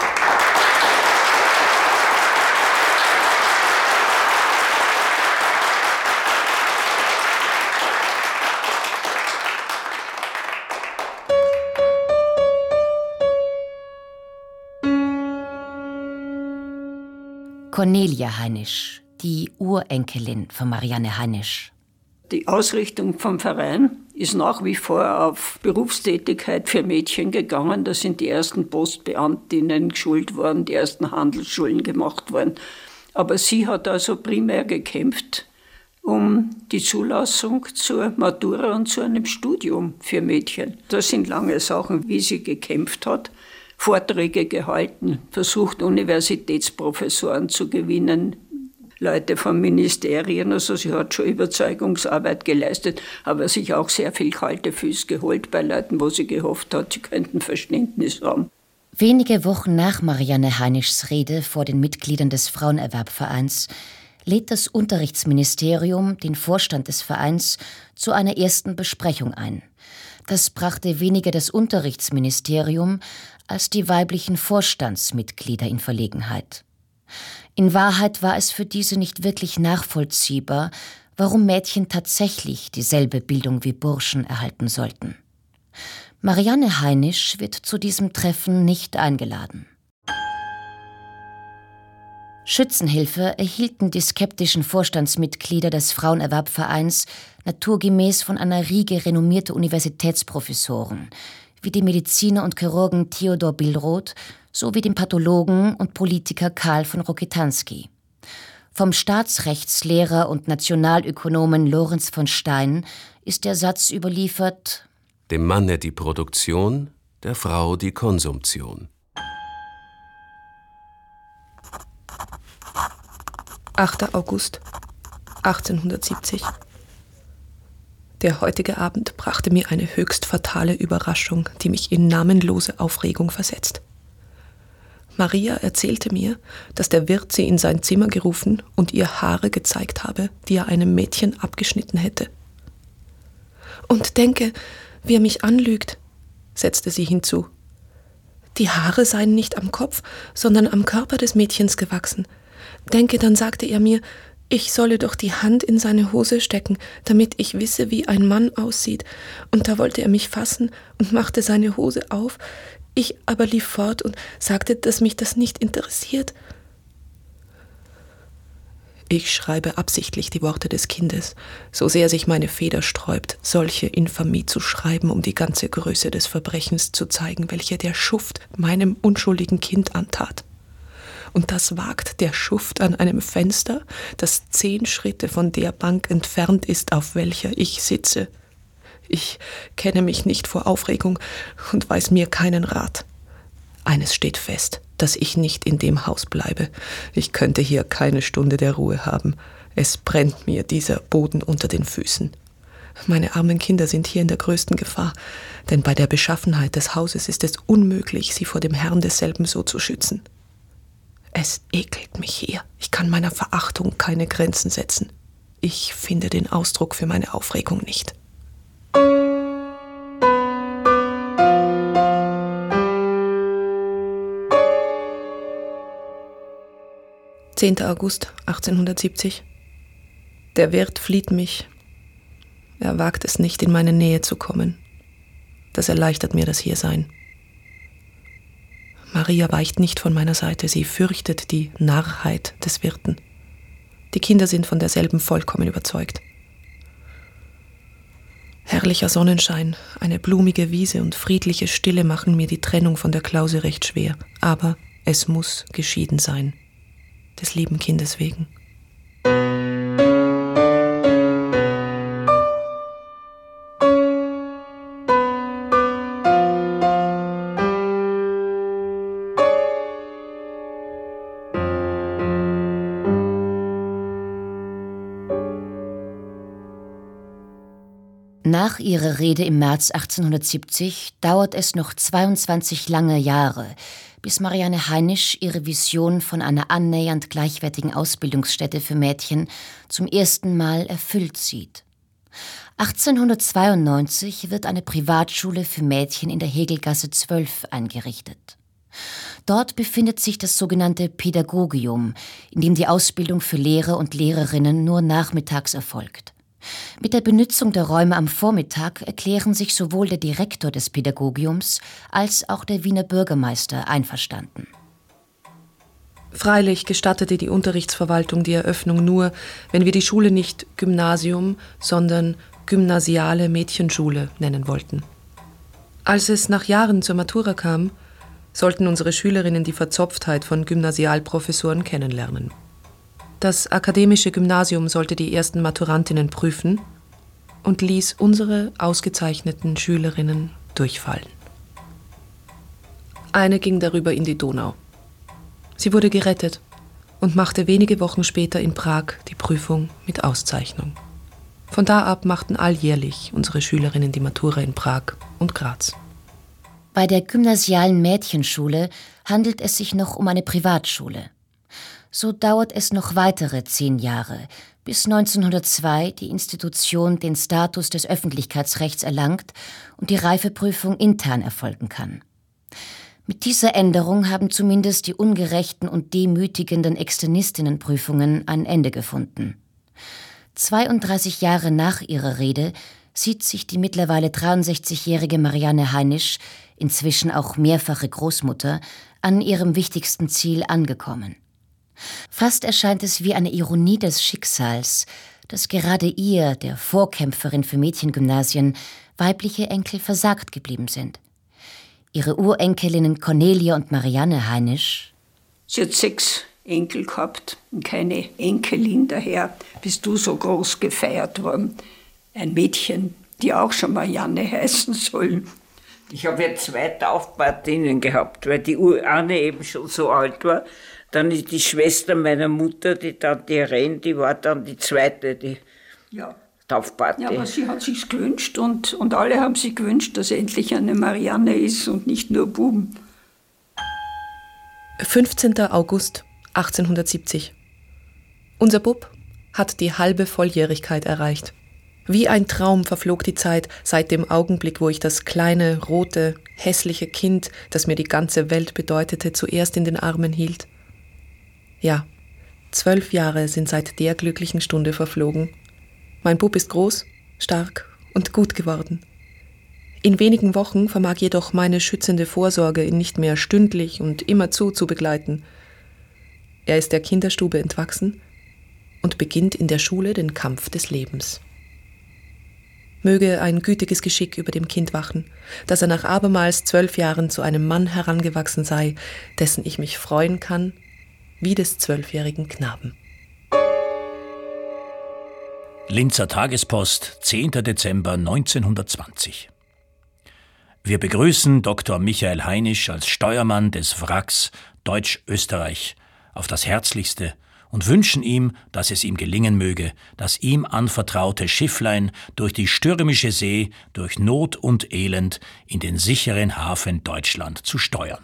Cornelia Heinisch, die Urenkelin von Marianne Heinisch. Die Ausrichtung vom Verein ist nach wie vor auf Berufstätigkeit für Mädchen gegangen. Da sind die ersten Postbeamtinnen geschult worden, die ersten Handelsschulen gemacht worden. Aber sie hat also primär gekämpft um die Zulassung zur Matura und zu einem Studium für Mädchen. Das sind lange Sachen, wie sie gekämpft hat. Vorträge gehalten, versucht, Universitätsprofessoren zu gewinnen, Leute von Ministerien. Also sie hat schon Überzeugungsarbeit geleistet, aber sich auch sehr viel kalte Füße geholt bei Leuten, wo sie gehofft hat, sie könnten Verständnis haben. Wenige Wochen nach Marianne Heinischs Rede vor den Mitgliedern des Frauenerwerbvereins lädt das Unterrichtsministerium den Vorstand des Vereins zu einer ersten Besprechung ein. Das brachte weniger das Unterrichtsministerium als die weiblichen Vorstandsmitglieder in Verlegenheit. In Wahrheit war es für diese nicht wirklich nachvollziehbar, warum Mädchen tatsächlich dieselbe Bildung wie Burschen erhalten sollten. Marianne Heinisch wird zu diesem Treffen nicht eingeladen. Schützenhilfe erhielten die skeptischen Vorstandsmitglieder des Frauenerwerbvereins naturgemäß von einer Riege renommierter Universitätsprofessoren, wie dem Mediziner und Chirurgen Theodor Billroth sowie dem Pathologen und Politiker Karl von Rokitansky. Vom Staatsrechtslehrer und Nationalökonomen Lorenz von Stein ist der Satz überliefert: Dem Manne die Produktion, der Frau die Konsumtion. achter August achtzehnhundertsiebzig. Der heutige Abend brachte mir eine höchst fatale Überraschung, die mich in namenlose Aufregung versetzt. Maria erzählte mir, dass der Wirt sie in sein Zimmer gerufen und ihr Haare gezeigt habe, die er einem Mädchen abgeschnitten hätte. Und denke, wie er mich anlügt, setzte sie hinzu. Die Haare seien nicht am Kopf, sondern am Körper des Mädchens gewachsen. Denke, dann sagte er mir, ich solle doch die Hand in seine Hose stecken, damit ich wisse, wie ein Mann aussieht. Und da wollte er mich fassen und machte seine Hose auf. Ich aber lief fort und sagte, dass mich das nicht interessiert. Ich schreibe absichtlich die Worte des Kindes, so sehr sich meine Feder sträubt, solche Infamie zu schreiben, um die ganze Größe des Verbrechens zu zeigen, welche der Schuft meinem unschuldigen Kind antat. Und das wagt der Schuft an einem Fenster, das zehn Schritte von der Bank entfernt ist, auf welcher ich sitze. Ich kenne mich nicht vor Aufregung und weiß mir keinen Rat. Eines steht fest, dass ich nicht in dem Haus bleibe. Ich könnte hier keine Stunde der Ruhe haben. Es brennt mir dieser Boden unter den Füßen. Meine armen Kinder sind hier in der größten Gefahr, denn bei der Beschaffenheit des Hauses ist es unmöglich, sie vor dem Herrn desselben so zu schützen. Es ekelt mich hier. Ich kann meiner Verachtung keine Grenzen setzen. Ich finde den Ausdruck für meine Aufregung nicht. zehnter August achtzehnhundertsiebzig. Der Wirt flieht mich. Er wagt es nicht, in meine Nähe zu kommen. Das erleichtert mir das Hiersein. Maria weicht nicht von meiner Seite, sie fürchtet die Narrheit des Wirten. Die Kinder sind von derselben vollkommen überzeugt. Herrlicher Sonnenschein, eine blumige Wiese und friedliche Stille machen mir die Trennung von der Klause recht schwer. Aber es muss geschieden sein, des lieben Kindes wegen. Nach ihrer Rede im März achtzehnhundertsiebzig dauert es noch zweiundzwanzig lange Jahre, bis Marianne Heinisch ihre Vision von einer annähernd gleichwertigen Ausbildungsstätte für Mädchen zum ersten Mal erfüllt sieht. achtzehnhundertzweiundneunzig wird eine Privatschule für Mädchen in der Hegelgasse zwölf eingerichtet. Dort befindet sich das sogenannte Pädagogium, in dem die Ausbildung für Lehrer und Lehrerinnen nur nachmittags erfolgt. Mit der Benutzung der Räume am Vormittag erklären sich sowohl der Direktor des Pädagogiums als auch der Wiener Bürgermeister einverstanden. Freilich gestattete die Unterrichtsverwaltung die Eröffnung nur, wenn wir die Schule nicht Gymnasium, sondern Gymnasiale Mädchenschule nennen wollten. Als es nach Jahren zur Matura kam, sollten unsere Schülerinnen die Verzopftheit von Gymnasialprofessoren kennenlernen. Das akademische Gymnasium sollte die ersten Maturantinnen prüfen und ließ unsere ausgezeichneten Schülerinnen durchfallen. Eine ging darüber in die Donau. Sie wurde gerettet und machte wenige Wochen später in Prag die Prüfung mit Auszeichnung. Von da ab machten alljährlich unsere Schülerinnen die Matura in Prag und Graz. Bei der gymnasialen Mädchenschule handelt es sich noch um eine Privatschule. So dauert es noch weitere zehn Jahre, bis neunzehnhundertzwei die Institution den Status des Öffentlichkeitsrechts erlangt und die Reifeprüfung intern erfolgen kann. Mit dieser Änderung haben zumindest die ungerechten und demütigenden Externistinnenprüfungen ein Ende gefunden. zweiunddreißig Jahre nach ihrer Rede sieht sich die mittlerweile dreiundsechzigjährige Marianne Heinisch, inzwischen auch mehrfache Großmutter, an ihrem wichtigsten Ziel angekommen. Fast erscheint es wie eine Ironie des Schicksals, dass gerade ihr, der Vorkämpferin für Mädchengymnasien, weibliche Enkel versagt geblieben sind. Ihre Urenkelinnen Cornelia und Marianne Heinisch. Sie hat sechs Enkel gehabt und keine Enkelin, daher bist du so groß gefeiert worden. Ein Mädchen, die auch schon Marianne heißen sollen. Ich habe ja zwei Taufpatinnen gehabt, weil die eine eben schon so alt war. Dann ist die Schwester meiner Mutter, die Tante Irene, die war dann die zweite, die ja. Taufpate. Ja, aber sie hat sich's gewünscht und, und alle haben sich gewünscht, dass endlich eine Marianne ist und nicht nur Buben. fünfzehnter August achtzehnhundertsiebzig. Unser Bub hat die halbe Volljährigkeit erreicht. Wie ein Traum verflog die Zeit seit dem Augenblick, wo ich das kleine, rote, hässliche Kind, das mir die ganze Welt bedeutete, zuerst in den Armen hielt. Ja, zwölf Jahre sind seit der glücklichen Stunde verflogen. Mein Bub ist groß, stark und gut geworden. In wenigen Wochen vermag jedoch meine schützende Vorsorge, ihn nicht mehr stündlich und immerzu zu begleiten. Er ist der Kinderstube entwachsen und beginnt in der Schule den Kampf des Lebens. Möge ein gütiges Geschick über dem Kind wachen, dass er nach abermals zwölf Jahren zu einem Mann herangewachsen sei, dessen ich mich freuen kann, wie des zwölfjährigen Knaben. Linzer Tagespost, zehnter Dezember neunzehnhundertzwanzig. Wir begrüßen Doktor Michael Heinisch als Steuermann des Wracks Deutsch-Österreich auf das Herzlichste und wünschen ihm, dass es ihm gelingen möge, das ihm anvertraute Schifflein durch die stürmische See, durch Not und Elend in den sicheren Hafen Deutschland zu steuern.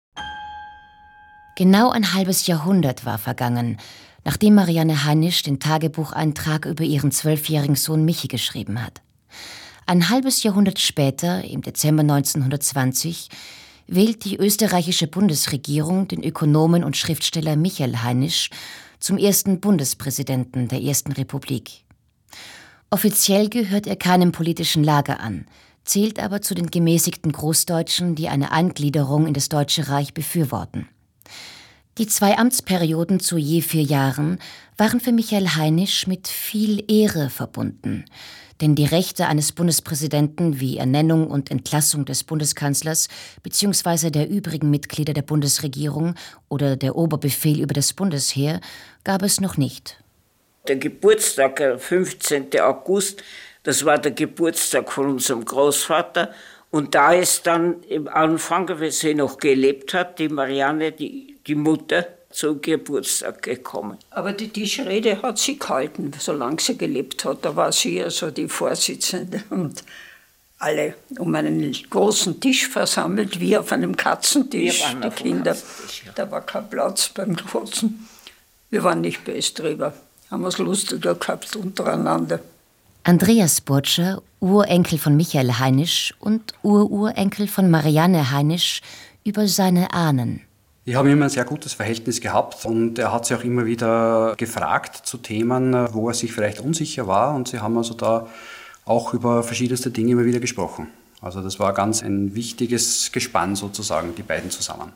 Genau ein halbes Jahrhundert war vergangen, nachdem Marianne Heinisch den Tagebucheintrag über ihren zwölfjährigen Sohn Michi geschrieben hat. Ein halbes Jahrhundert später, im Dezember neunzehnhundertzwanzig, wählt die österreichische Bundesregierung den Ökonomen und Schriftsteller Michael Heinisch zum ersten Bundespräsidenten der Ersten Republik. Offiziell gehört er keinem politischen Lager an, zählt aber zu den gemäßigten Großdeutschen, die eine Eingliederung in das Deutsche Reich befürworten. Die zwei Amtsperioden zu je vier Jahren waren für Michael Heinisch mit viel Ehre verbunden. Denn die Rechte eines Bundespräsidenten wie Ernennung und Entlassung des Bundeskanzlers bzw. der übrigen Mitglieder der Bundesregierung oder der Oberbefehl über das Bundesheer gab es noch nicht. Der Geburtstag, der fünfzehnten August, das war der Geburtstag von unserem Großvater. Und da ist dann im Anfang, wie sie noch gelebt hat, die Marianne, die, die Mutter, zum Geburtstag gekommen. Aber die Tischrede hat sie gehalten, solange sie gelebt hat. Da war sie ja so die Vorsitzende und alle um einen großen Tisch versammelt, wie auf einem Katzentisch, die Kinder. Katzentisch, ja. Da war kein Platz beim Großen. Wir waren nicht best drüber, haben es lustiger gehabt untereinander. Andreas Burtscher, Urenkel von Michael Heinisch und Ururenkel von Marianne Heinisch über seine Ahnen. Ich habe immer ein sehr gutes Verhältnis gehabt und er hat sich auch immer wieder gefragt zu Themen, wo er sich vielleicht unsicher war, und sie haben also da auch über verschiedenste Dinge immer wieder gesprochen. Also das war ganz ein wichtiges Gespann sozusagen, die beiden zusammen.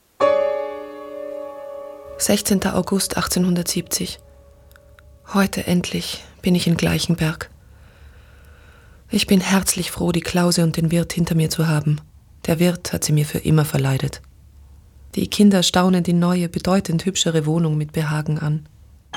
sechzehnter August achtzehnhundertsiebzig. Heute endlich bin ich in Gleichenberg. Ich bin herzlich froh, die Klause und den Wirt hinter mir zu haben. Der Wirt hat sie mir für immer verleidet. Die Kinder staunen die neue, bedeutend hübschere Wohnung mit Behagen an.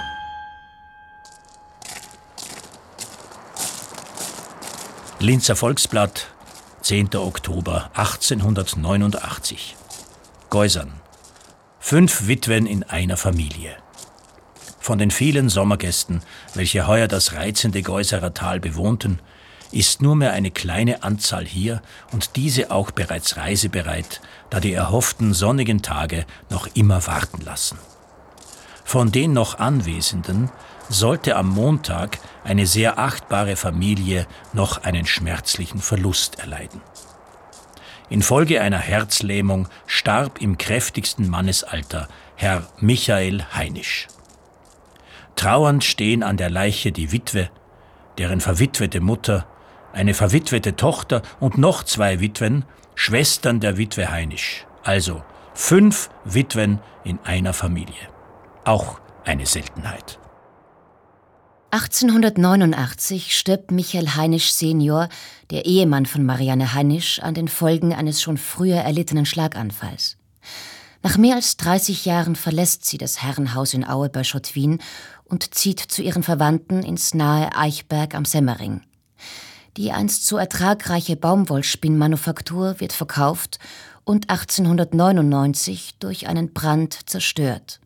Linzer Volksblatt, zehnter Oktober achtzehnhundertneunundachtzig. Geusern. Fünf Witwen in einer Familie. Von den vielen Sommergästen, welche heuer das reizende Geuserer Tal bewohnten, ist nur mehr eine kleine Anzahl hier und diese auch bereits reisebereit, da die erhofften sonnigen Tage noch immer warten lassen. Von den noch Anwesenden sollte am Montag eine sehr achtbare Familie noch einen schmerzlichen Verlust erleiden. Infolge einer Herzlähmung starb im kräftigsten Mannesalter Herr Michael Heinisch. Trauernd stehen an der Leiche die Witwe, deren verwitwete Mutter, eine verwitwete Tochter und noch zwei Witwen, Schwestern der Witwe Heinisch. Also fünf Witwen in einer Familie. auch eine Seltenheit. achtzehnhundertneunundachtzig stirbt Michael Hainisch Senior, der Ehemann von Marianne Hainisch, an den Folgen eines schon früher erlittenen Schlaganfalls. Nach mehr als dreißig Jahren verlässt sie das Herrenhaus in Aue bei Schottwien und zieht zu ihren Verwandten ins nahe Eichberg am Semmering. Die einst so ertragreiche Baumwollspinnmanufaktur wird verkauft und achtzehnhundertneunundneunzig durch einen Brand zerstört.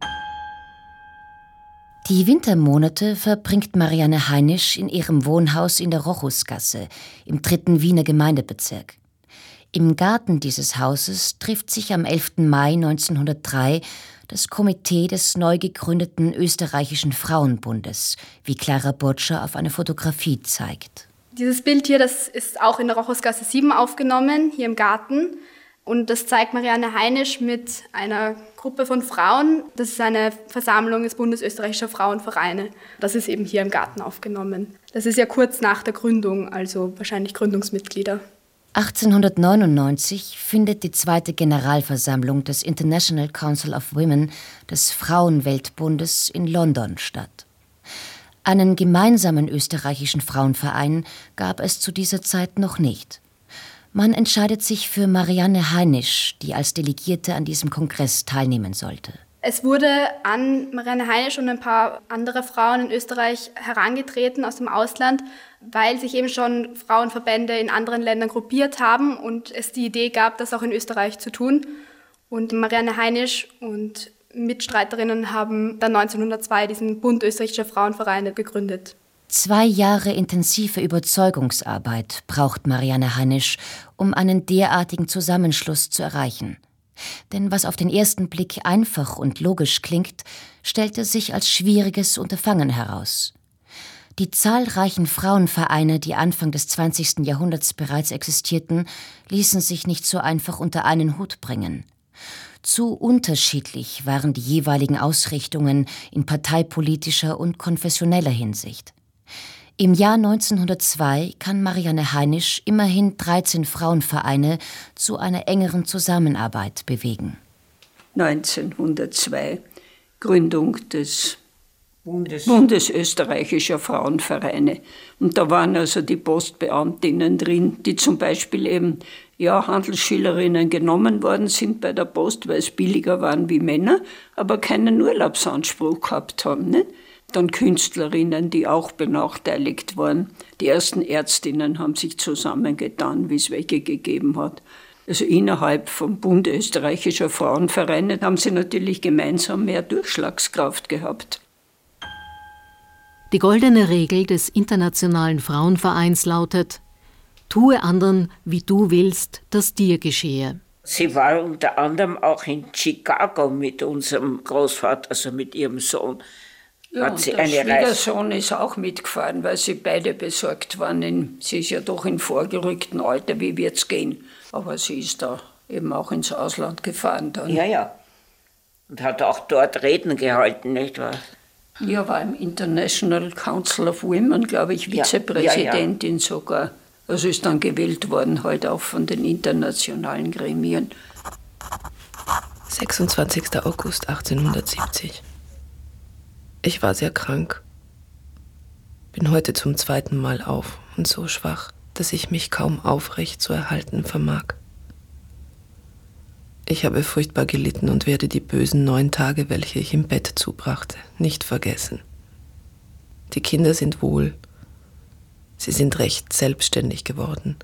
Die Wintermonate verbringt Marianne Hainisch in ihrem Wohnhaus in der Rochusgasse im dritten Wiener Gemeindebezirk. Im Garten dieses Hauses trifft sich am elften Mai neunzehnhundertdrei das Komitee des neu gegründeten Österreichischen Frauenbundes, wie Clara Burtscher auf einer Fotografie zeigt. Dieses Bild hier, das ist auch in der Rochusgasse sieben aufgenommen, hier im Garten. Und das zeigt Marianne Hainisch mit einer Gruppe von Frauen. Das ist eine Versammlung des Bundes österreichischer Frauenvereine. Das ist eben hier im Garten aufgenommen. Das ist ja kurz nach der Gründung, also wahrscheinlich Gründungsmitglieder. achtzehnhundertneunundneunzig findet die zweite Generalversammlung des International Council of Women, des Frauenweltbundes, in London statt. Einen gemeinsamen österreichischen Frauenverein gab es zu dieser Zeit noch nicht. Man entscheidet sich für Marianne Hainisch, die als Delegierte an diesem Kongress teilnehmen sollte. Es wurde an Marianne Hainisch und ein paar andere Frauen in Österreich herangetreten aus dem Ausland, weil sich eben schon Frauenverbände in anderen Ländern gruppiert haben und es die Idee gab, das auch in Österreich zu tun. Und Marianne Hainisch und Mitstreiterinnen haben dann neunzehnhundertzwei diesen Bund österreichischer Frauenvereine gegründet. Zwei Jahre intensive Überzeugungsarbeit braucht Marianne Hainisch, um einen derartigen Zusammenschluss zu erreichen. Denn was auf den ersten Blick einfach und logisch klingt, stellte sich als schwieriges Unterfangen heraus. Die zahlreichen Frauenvereine, die Anfang des zwanzigsten Jahrhunderts bereits existierten, ließen sich nicht so einfach unter einen Hut bringen. Zu unterschiedlich waren die jeweiligen Ausrichtungen in parteipolitischer und konfessioneller Hinsicht. Im Jahr neunzehnhundertzwei kann Marianne Hainisch immerhin dreizehn Frauenvereine zu einer engeren Zusammenarbeit bewegen. neunzehnhundertzwei, Gründung des Bundes. Bundes österreichischer Frauenvereine. Und da waren also die Postbeamtinnen drin, die zum Beispiel eben ja, Handelsschülerinnen genommen worden sind bei der Post, weil es billiger waren wie Männer, aber keinen Urlaubsanspruch gehabt haben. Nicht? Dann Künstlerinnen, die auch benachteiligt waren. Die ersten Ärztinnen haben sich zusammengetan, wie es welche gegeben hat. Also innerhalb vom Bund österreichischer Frauenvereine haben sie natürlich gemeinsam mehr Durchschlagskraft gehabt. Die goldene Regel des Internationalen Frauenvereins lautet: Tue anderen, wie du willst, dass dir geschehe. Sie war unter anderem auch in Chicago mit unserem Großvater, also mit ihrem Sohn. Ja, hat sie und der eine Schwiegersohn Reise. Ist auch mitgefahren, weil sie beide besorgt waren. In, sie ist ja doch im vorgerückten Alter, wie wird's gehen? Aber sie ist da eben auch ins Ausland gefahren dann. Ja, ja. Und hat auch dort Reden gehalten, nicht wahr? Ja, war im International Council of Women, glaube ich, Vizepräsidentin ja, ja, ja. sogar. Also ist dann gewählt worden, halt auch von den internationalen Gremien. sechsundzwanzigster August achtzehnhundertsiebzig. Ich war sehr krank. Bin heute zum zweiten Mal auf und so schwach, dass ich mich kaum aufrecht zu erhalten vermag. Ich habe furchtbar gelitten und werde die bösen neun Tage, welche ich im Bett zubrachte, nicht vergessen. Die Kinder sind wohl. Sie sind recht selbstständig geworden.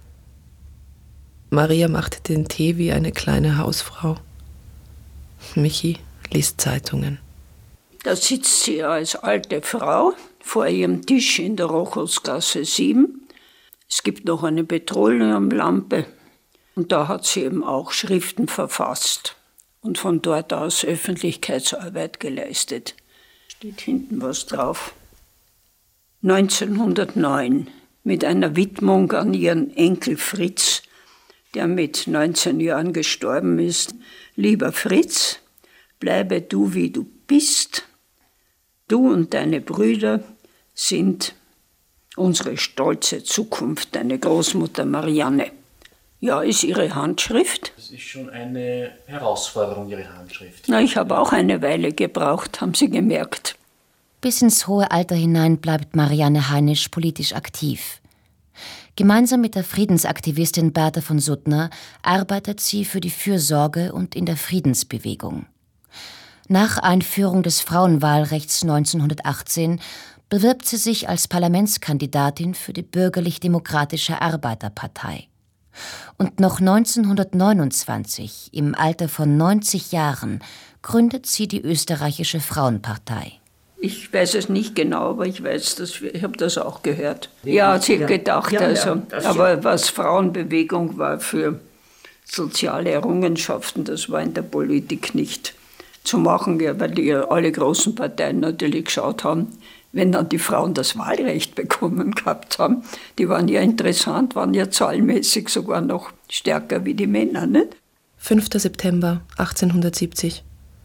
Maria machte den Tee wie eine kleine Hausfrau. Michi liest Zeitungen. Da sitzt sie als alte Frau vor ihrem Tisch in der Rochusgasse sieben. Es gibt noch eine Petroleumlampe und da hat sie eben auch Schriften verfasst und von dort aus Öffentlichkeitsarbeit geleistet. Steht hinten was drauf. neunzehnhundertneun mit einer Widmung an ihren Enkel Fritz, der mit neunzehn Jahren gestorben ist. Lieber Fritz, bleibe du, wie du bist. Du und deine Brüder sind unsere stolze Zukunft, deine Großmutter Marianne. Ja, ist Ihre Handschrift. Das ist schon eine Herausforderung, Ihre Handschrift. Na, ich habe auch eine Weile gebraucht, haben Sie gemerkt. Bis ins hohe Alter hinein bleibt Marianne Heinisch politisch aktiv. Gemeinsam mit der Friedensaktivistin Bertha von Suttner arbeitet sie für die Fürsorge und in der Friedensbewegung. Nach Einführung des Frauenwahlrechts neunzehnhundertachtzehn bewirbt sie sich als Parlamentskandidatin für die Bürgerlich-Demokratische Arbeiterpartei. Und noch neunzehnhundertneunundzwanzig, im Alter von neunzig Jahren, gründet sie die Österreichische Frauenpartei. Ich weiß es nicht genau, aber ich weiß, dass wir, ich habe das auch gehört. Ja, sie hat gedacht, ja, also, ja, aber was Frauenbewegung war für soziale Errungenschaften, das war in der Politik nicht zu machen, ja, weil die, alle großen Parteien natürlich geschaut haben, wenn dann die Frauen das Wahlrecht bekommen gehabt haben. Die waren ja interessant, waren ja zahlenmäßig sogar noch stärker wie die Männer, nicht? fünfter September achtzehnhundertsiebzig.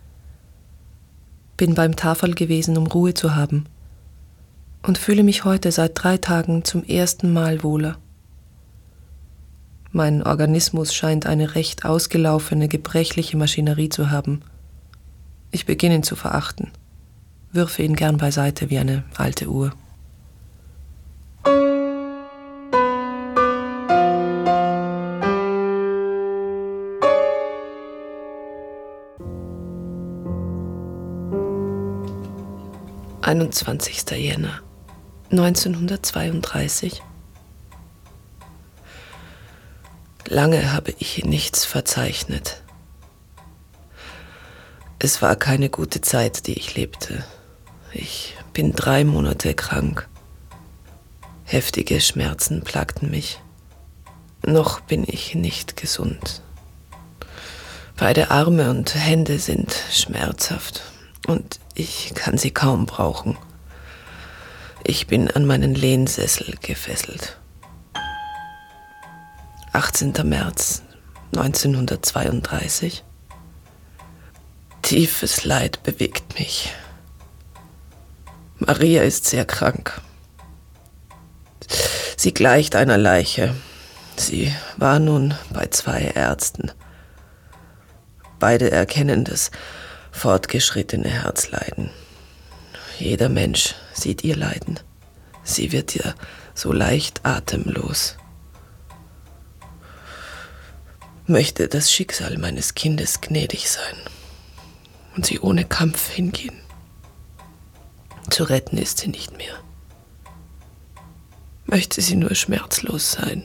Bin beim Tafel gewesen, um Ruhe zu haben, und fühle mich heute seit drei Tagen zum ersten Mal wohler. Mein Organismus scheint eine recht ausgelaufene, gebrechliche Maschinerie zu haben. Ich beginne ihn zu verachten, würfe ihn gern beiseite wie eine alte Uhr. einundzwanzigster Jänner neunzehnhundertzweiunddreißig. Lange habe ich nichts verzeichnet. Es war keine gute Zeit, die ich lebte. Ich bin drei Monate krank. Heftige Schmerzen plagten mich. Noch bin ich nicht gesund. Beide Arme und Hände sind schmerzhaft und ich kann sie kaum brauchen. Ich bin an meinen Lehnsessel gefesselt. achtzehnter März neunzehnhundertzweiunddreißig. Tiefes Leid bewegt mich. Maria ist sehr krank. Sie gleicht einer Leiche. Sie war nun bei zwei Ärzten. Beide erkennen das fortgeschrittene Herzleiden. Jeder Mensch sieht ihr Leiden. Sie wird ja so leicht atemlos. Möchte das Schicksal meines Kindes gnädig sein und sie ohne Kampf hingehen. Zu retten ist sie nicht mehr. Möchte sie nur schmerzlos sein.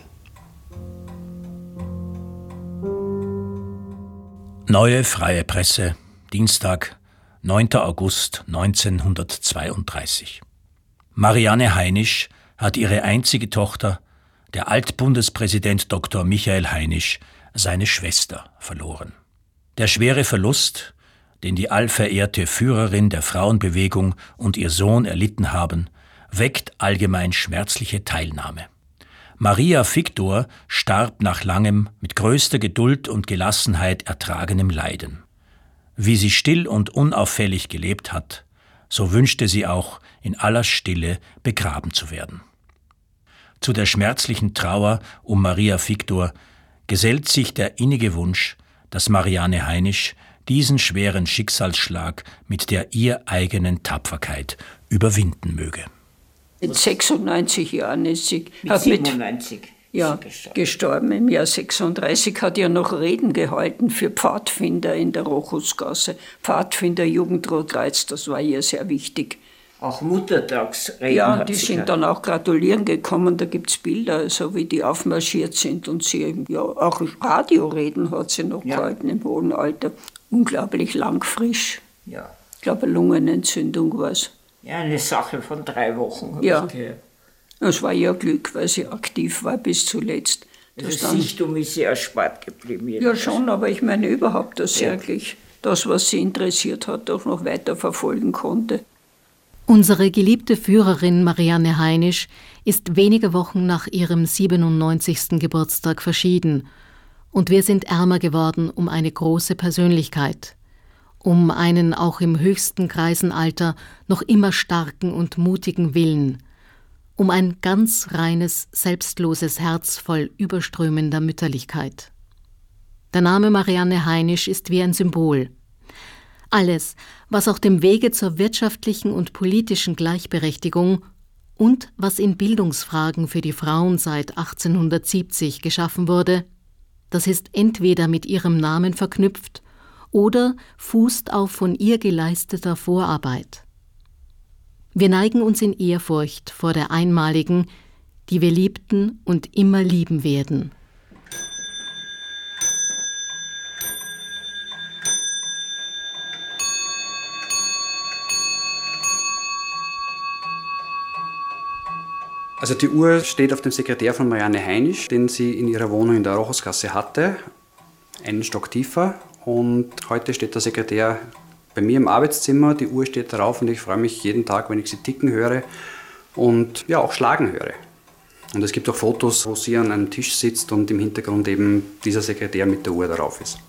Neue Freie Presse, Dienstag, neunter August neunzehnhundertzweiunddreißig. Marianne Heinisch hat ihre einzige Tochter, der Altbundespräsident Doktor Michael Heinisch, seine Schwester, verloren. Der schwere Verlust, den die allverehrte Führerin der Frauenbewegung und ihr Sohn erlitten haben, weckt allgemein schmerzliche Teilnahme. Maria Victor starb nach langem, mit größter Geduld und Gelassenheit ertragenem Leiden. Wie sie still und unauffällig gelebt hat, so wünschte sie auch, in aller Stille begraben zu werden. Zu der schmerzlichen Trauer um Maria Victor gesellt sich der innige Wunsch, dass Marianne Heinisch diesen schweren Schicksalsschlag mit der ihr eigenen Tapferkeit überwinden möge. Mit sechsundneunzig Jahren ist sie. Mit siebenundneunzig. Ja, gestorben. gestorben. Im Jahr sechsunddreißig hat ja noch Reden gehalten für Pfadfinder in der Rochusgasse. Pfadfinder, Jugendrotkreuz, das war ihr sehr wichtig. Auch Muttertagsreden. Ja, hat die sie sind gehabt. dann auch gratulieren gekommen. Da gibt es Bilder, so wie die aufmarschiert sind. Und sie, ja, auch Radioreden hat sie noch ja. gehalten im hohen Alter. Unglaublich lang frisch. Ja. Ich glaube, eine Lungenentzündung war es. Ja, eine Sache von drei Wochen, habe ja. ich gehört. Es war ihr Glück, weil sie aktiv war bis zuletzt. Das Sichtum ist sie erspart geblieben. Ja, schon, aber ich meine überhaupt, dass sie ja. eigentlich das, was sie interessiert hat, auch noch weiter verfolgen konnte. Unsere geliebte Führerin Marianne Heinisch ist wenige Wochen nach ihrem siebenundneunzigsten Geburtstag verschieden. Und wir sind ärmer geworden um eine große Persönlichkeit. Um einen auch im höchsten Kreisenalter noch immer starken und mutigen Willen. um ein ganz reines, selbstloses Herz voll überströmender Mütterlichkeit. Der Name Marianne Heinisch ist wie ein Symbol. Alles, was auf dem Wege zur wirtschaftlichen und politischen Gleichberechtigung und was in Bildungsfragen für die Frauen seit achtzehnhundertsiebzig geschaffen wurde, das ist entweder mit ihrem Namen verknüpft oder fußt auf von ihr geleisteter Vorarbeit. Wir neigen uns in Ehrfurcht vor der einmaligen, die wir liebten und immer lieben werden. Also die Uhr steht auf dem Sekretär von Marianne Heinisch, den sie in ihrer Wohnung in der Rochusgasse hatte, einen Stock tiefer. Und heute steht der Sekretär bei mir im Arbeitszimmer, die Uhr steht darauf und ich freue mich jeden Tag, wenn ich sie ticken höre und ja auch schlagen höre. Und es gibt auch Fotos, wo sie an einem Tisch sitzt und im Hintergrund eben dieser Sekretär mit der Uhr darauf ist.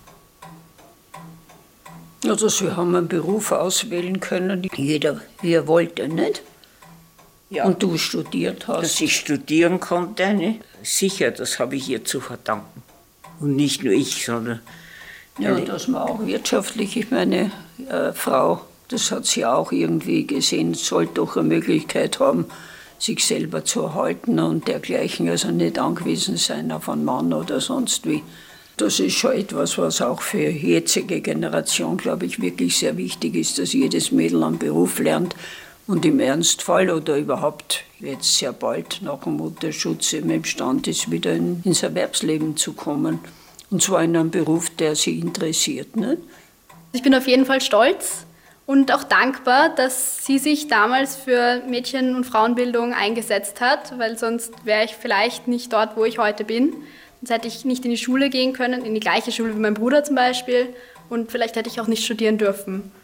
Also Sie haben einen Beruf auswählen können, jeder wie er wollte, nicht? Ja. Und du studiert hast? Dass ich studieren konnte, ne? Sicher, das habe ich ihr zu verdanken. Und nicht nur ich, sondern... Ja, dass man auch wirtschaftlich, ich meine, äh, Frau, das hat sie auch irgendwie gesehen, sollte doch eine Möglichkeit haben, sich selber zu erhalten und dergleichen, also nicht angewiesen sein auf einen Mann oder sonst wie. Das ist schon etwas, was auch für die jetzige Generation, glaube ich, wirklich sehr wichtig ist, dass jedes Mädel einen Beruf lernt und im Ernstfall oder überhaupt jetzt sehr bald nach dem Mutterschutz eben imstande ist, wieder in, ins Erwerbsleben zu kommen. Und zwar in einem Beruf, der sie interessiert. Ne? Ich bin auf jeden Fall stolz und auch dankbar, dass sie sich damals für Mädchen- und Frauenbildung eingesetzt hat, weil sonst wäre ich vielleicht nicht dort, wo ich heute bin. Sonst hätte ich nicht in die Schule gehen können, in die gleiche Schule wie mein Bruder zum Beispiel. Und vielleicht hätte ich auch nicht studieren dürfen.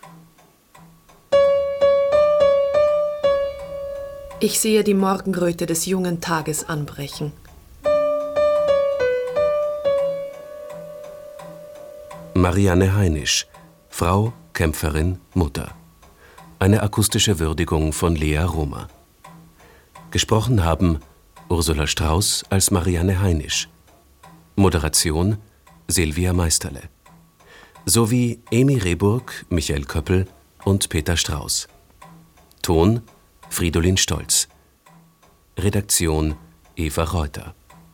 Ich sehe die Morgenröte des jungen Tages anbrechen. Marianne Heinisch, Frau, Kämpferin, Mutter. Eine akustische Würdigung von Lea Romer. Gesprochen haben Ursula Strauß als Marianne Heinisch. Moderation Silvia Meisterle. Sowie Emi Rehburg, Michael Köppel und Peter Strauß. Ton Fridolin Stolz. Redaktion Eva Reuter.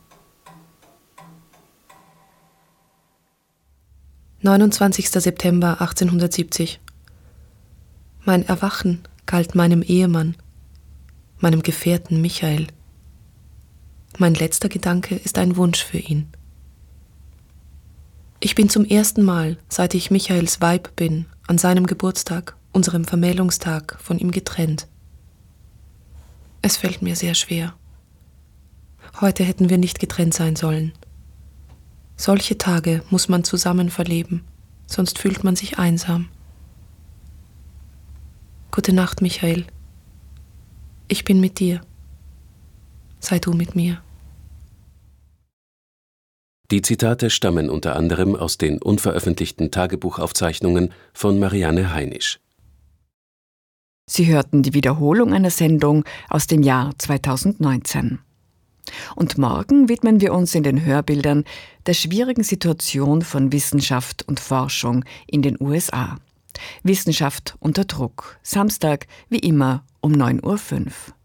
neunundzwanzigster September achtzehnhundertsiebzig. Mein Erwachen galt meinem Ehemann, meinem Gefährten Michael. Mein letzter Gedanke ist ein Wunsch für ihn. Ich bin zum ersten Mal, seit ich Michaels Weib bin, an seinem Geburtstag, unserem Vermählungstag, von ihm getrennt. Es fällt mir sehr schwer. Heute hätten wir nicht getrennt sein sollen. Solche Tage muss man zusammen verleben, sonst fühlt man sich einsam. Gute Nacht, Michael. Ich bin mit dir. Sei du mit mir. Die Zitate stammen unter anderem aus den unveröffentlichten Tagebuchaufzeichnungen von Marianne Heinisch. Sie hörten die Wiederholung einer Sendung aus dem Jahr zweitausendneunzehn. Und morgen widmen wir uns in den Hörbildern der schwierigen Situation von Wissenschaft und Forschung in den U S A. Wissenschaft unter Druck. Samstag wie immer um neun Uhr fünf.